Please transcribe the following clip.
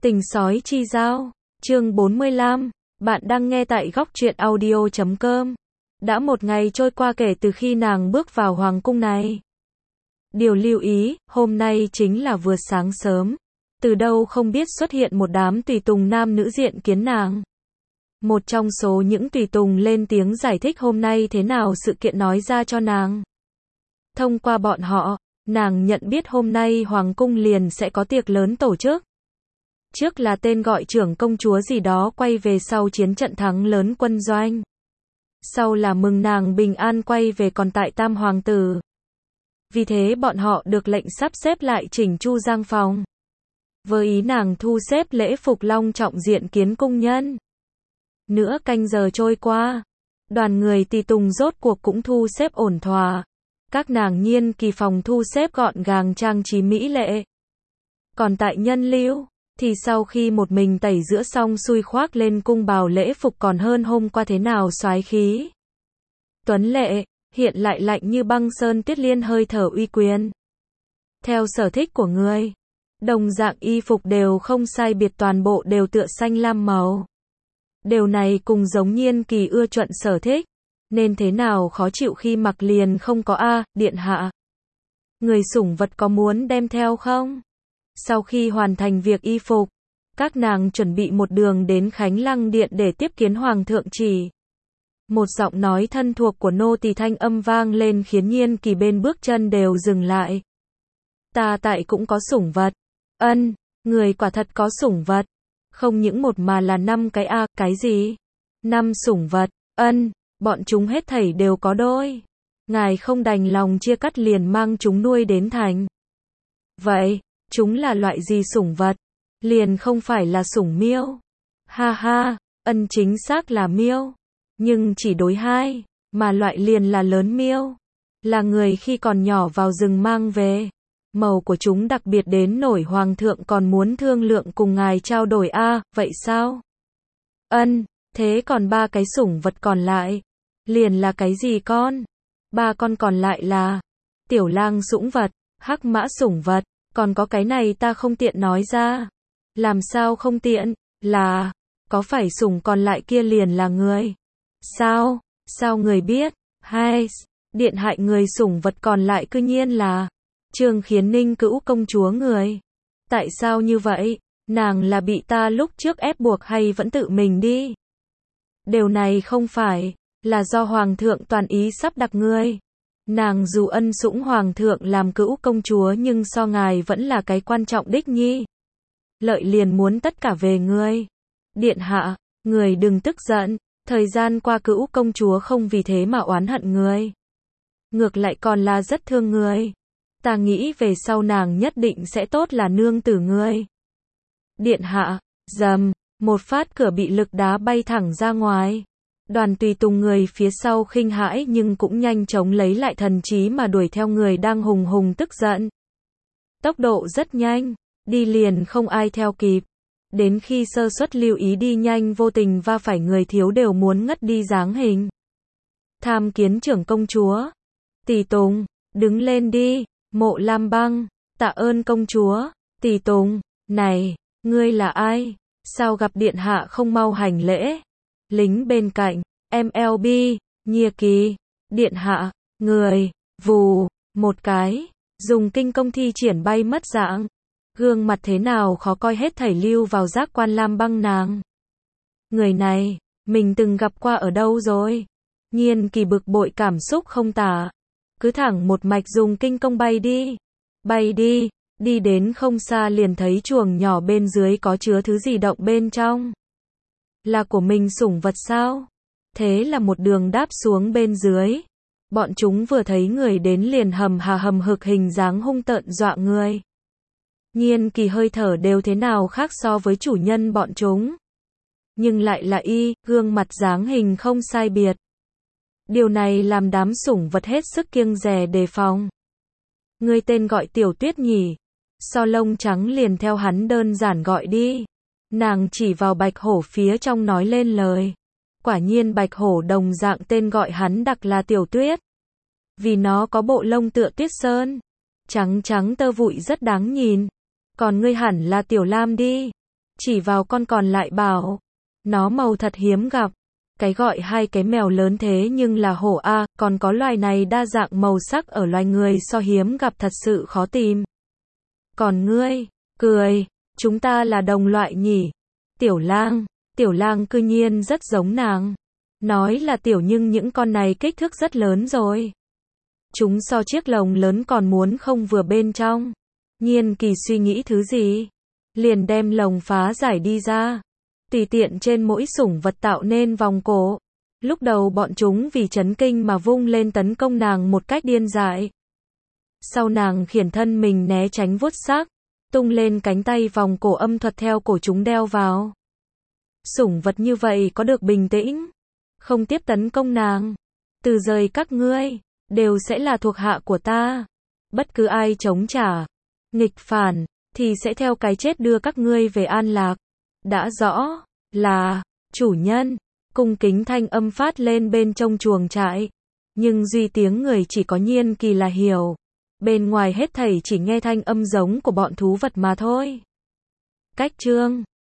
Tình sói chi giao, chương 45, bạn đang nghe tại góc truyện audio.com. Đã một ngày trôi qua kể từ khi nàng bước vào hoàng cung này. Điều lưu ý, hôm nay chính là vừa sáng sớm. Từ đâu không biết xuất hiện một đám tùy tùng nam nữ diện kiến nàng. Một trong số những tùy tùng lên tiếng giải thích hôm nay thế nào sự kiện nói ra cho nàng. Thông qua bọn họ, nàng nhận biết hôm nay hoàng cung liền sẽ có tiệc lớn tổ chức. Trước là tên gọi trưởng công chúa gì đó quay về sau chiến trận thắng lớn quân doanh. Sau là mừng nàng bình an quay về còn tại tam hoàng tử. Vì thế bọn họ được lệnh sắp xếp lại chỉnh chu giang phòng. Với ý nàng thu xếp lễ phục long trọng diện kiến cung nhân. Nửa canh giờ trôi qua. Đoàn người tùy tùng rốt cuộc cũng thu xếp ổn thỏa. Các nàng Nhiên Kỳ phòng thu xếp gọn gàng trang trí mỹ lệ. Còn tại Nhân Lưu, thì sau khi một mình tẩy rửa xong xuôi khoác lên cung bào lễ phục còn hơn hôm qua thế nào soái khí. Tuấn lệ, hiện lại lạnh như băng sơn Tuyết Liên hơi thở uy quyền. Theo sở thích của người, đồng dạng y phục đều không sai biệt toàn bộ đều tựa xanh lam màu. Điều này cùng giống Nhiên Kỳ ưa chuộng sở thích, nên thế nào khó chịu khi mặc liền không có điện hạ. Người sủng vật có muốn đem theo không? Sau khi hoàn thành việc y phục, các nàng chuẩn bị một đường đến Khánh Lăng Điện để tiếp kiến Hoàng thượng chỉ. Một giọng nói thân thuộc của nô tỳ thanh âm vang lên khiến Nhiên Kỳ bên bước chân đều dừng lại. Ta tại cũng có sủng vật. Ân, người quả thật có sủng vật. Không những một mà là 5 cái cái gì? 5 sủng vật. Ân, bọn chúng hết thảy đều có đôi. Ngài không đành lòng chia cắt liền mang chúng nuôi đến thành. Vậy, chúng là loại gì sủng vật? Liền không phải là sủng miêu. Ha ha, Ân chính xác là miêu. Nhưng chỉ đối hai, mà loại liền là lớn miêu. Là người khi còn nhỏ vào rừng mang về. Màu của chúng đặc biệt đến nổi hoàng thượng còn muốn thương lượng cùng ngài trao đổi vậy sao? Ân, thế còn 3 cái sủng vật còn lại? Liền là cái gì con? 3 con còn lại là tiểu lang sủng vật, hắc mã sủng vật. Còn có cái này ta không tiện nói ra. Làm sao không tiện? Là, có phải sủng còn lại kia liền là người? Sao? Sao người biết? Hay, điện hại người sủng vật còn lại cư nhiên là Trương Khiến Ninh Cữu công chúa người. Tại sao như vậy? Nàng là bị ta lúc trước ép buộc hay vẫn tự mình đi? Điều này không phải, là do Hoàng thượng toàn ý sắp đặt ngươi. Nàng dù ân sủng Hoàng thượng làm cữu công chúa nhưng so ngài vẫn là cái quan trọng đích nhi. Lợi liền muốn tất cả về ngươi. Điện hạ, người đừng tức giận, thời gian qua cữu công chúa không vì thế mà oán hận ngươi. Ngược lại còn là rất thương ngươi. Ta nghĩ về sau nàng nhất định sẽ tốt là nương tử ngươi. Điện hạ, dầm, một phát cửa bị lực đá bay thẳng ra ngoài. Đoàn tùy tùng người phía sau khinh hãi nhưng cũng nhanh chóng lấy lại thần trí mà đuổi theo người đang hùng hùng tức giận. Tốc độ rất nhanh, đi liền không ai theo kịp. Đến khi sơ suất lưu ý đi nhanh vô tình va phải người thiếu đều muốn ngất đi dáng hình. Tham kiến trưởng công chúa. Tỳ tùng, đứng lên đi. Mộ Lam Băng, tạ ơn công chúa. Tỳ tùng, này, ngươi là ai? Sao gặp điện hạ không mau hành lễ? Lính bên cạnh, MLB, Nhiên Kỳ, điện hạ, người, vù, một cái, dùng kinh công thi triển bay mất dạng. Gương mặt thế nào khó coi hết thảy lưu vào giác quan Lam Băng nàng. Người này, mình từng gặp qua ở đâu rồi? Nhiên Kỳ bực bội cảm xúc không tả. Cứ thẳng một mạch dùng kinh công bay đi. Bay đi, đi đến không xa liền thấy chuồng nhỏ bên dưới có chứa thứ gì động bên trong. Là của mình sủng vật sao? Thế là một đường đáp xuống bên dưới. Bọn chúng vừa thấy người đến liền hầm hực hình dáng hung tợn dọa người. Nhiên Kỳ hơi thở đều thế nào khác so với chủ nhân bọn chúng. Nhưng lại là gương mặt dáng hình không sai biệt. Điều này làm đám sủng vật hết sức kiêng dè đề phòng. Ngươi tên gọi Tiểu Tuyết nhỉ? So lông trắng liền theo hắn đơn giản gọi đi. Nàng chỉ vào bạch hổ phía trong nói lên lời. Quả nhiên bạch hổ đồng dạng tên gọi hắn đặc là Tiểu Tuyết. Vì nó có bộ lông tựa tuyết sơn. Trắng trắng tơ vụi rất đáng nhìn. Còn ngươi hẳn là Tiểu Lam đi. chỉ vào con còn lại bảo, nó màu thật hiếm gặp. Cái gọi hai cái mèo lớn thế nhưng là hổ a, còn có loài này đa dạng màu sắc ở loài người so hiếm gặp thật sự khó tìm. Còn ngươi, cười, chúng ta là đồng loại nhỉ? Tiểu lang cư nhiên rất giống nàng. Nói là tiểu nhưng những con này kích thước rất lớn rồi. Chúng so chiếc lồng lớn còn muốn không vừa bên trong. Nhiên Kỳ suy nghĩ thứ gì? Liền đem lồng phá giải đi ra. Tùy tiện trên mỗi sủng vật tạo nên vòng cổ. Lúc đầu bọn chúng vì chấn kinh mà vung lên tấn công nàng một cách điên dại. Sau nàng khiển thân mình né tránh vuốt xác, tung lên cánh tay vòng cổ âm thuật theo cổ chúng đeo vào. Sủng vật như vậy có được bình tĩnh, không tiếp tấn công nàng. Từ giờ các ngươi đều sẽ là thuộc hạ của ta. Bất cứ ai chống trả, nghịch phản, thì sẽ theo cái chết đưa các ngươi về an lạc. Đã rõ, là, chủ nhân, cung kính thanh âm phát lên bên trong chuồng trại. Nhưng duy tiếng người chỉ có Nhiên Kỳ là hiểu. Bên ngoài hết thảy chỉ nghe thanh âm giống của bọn thú vật mà thôi. Cách chương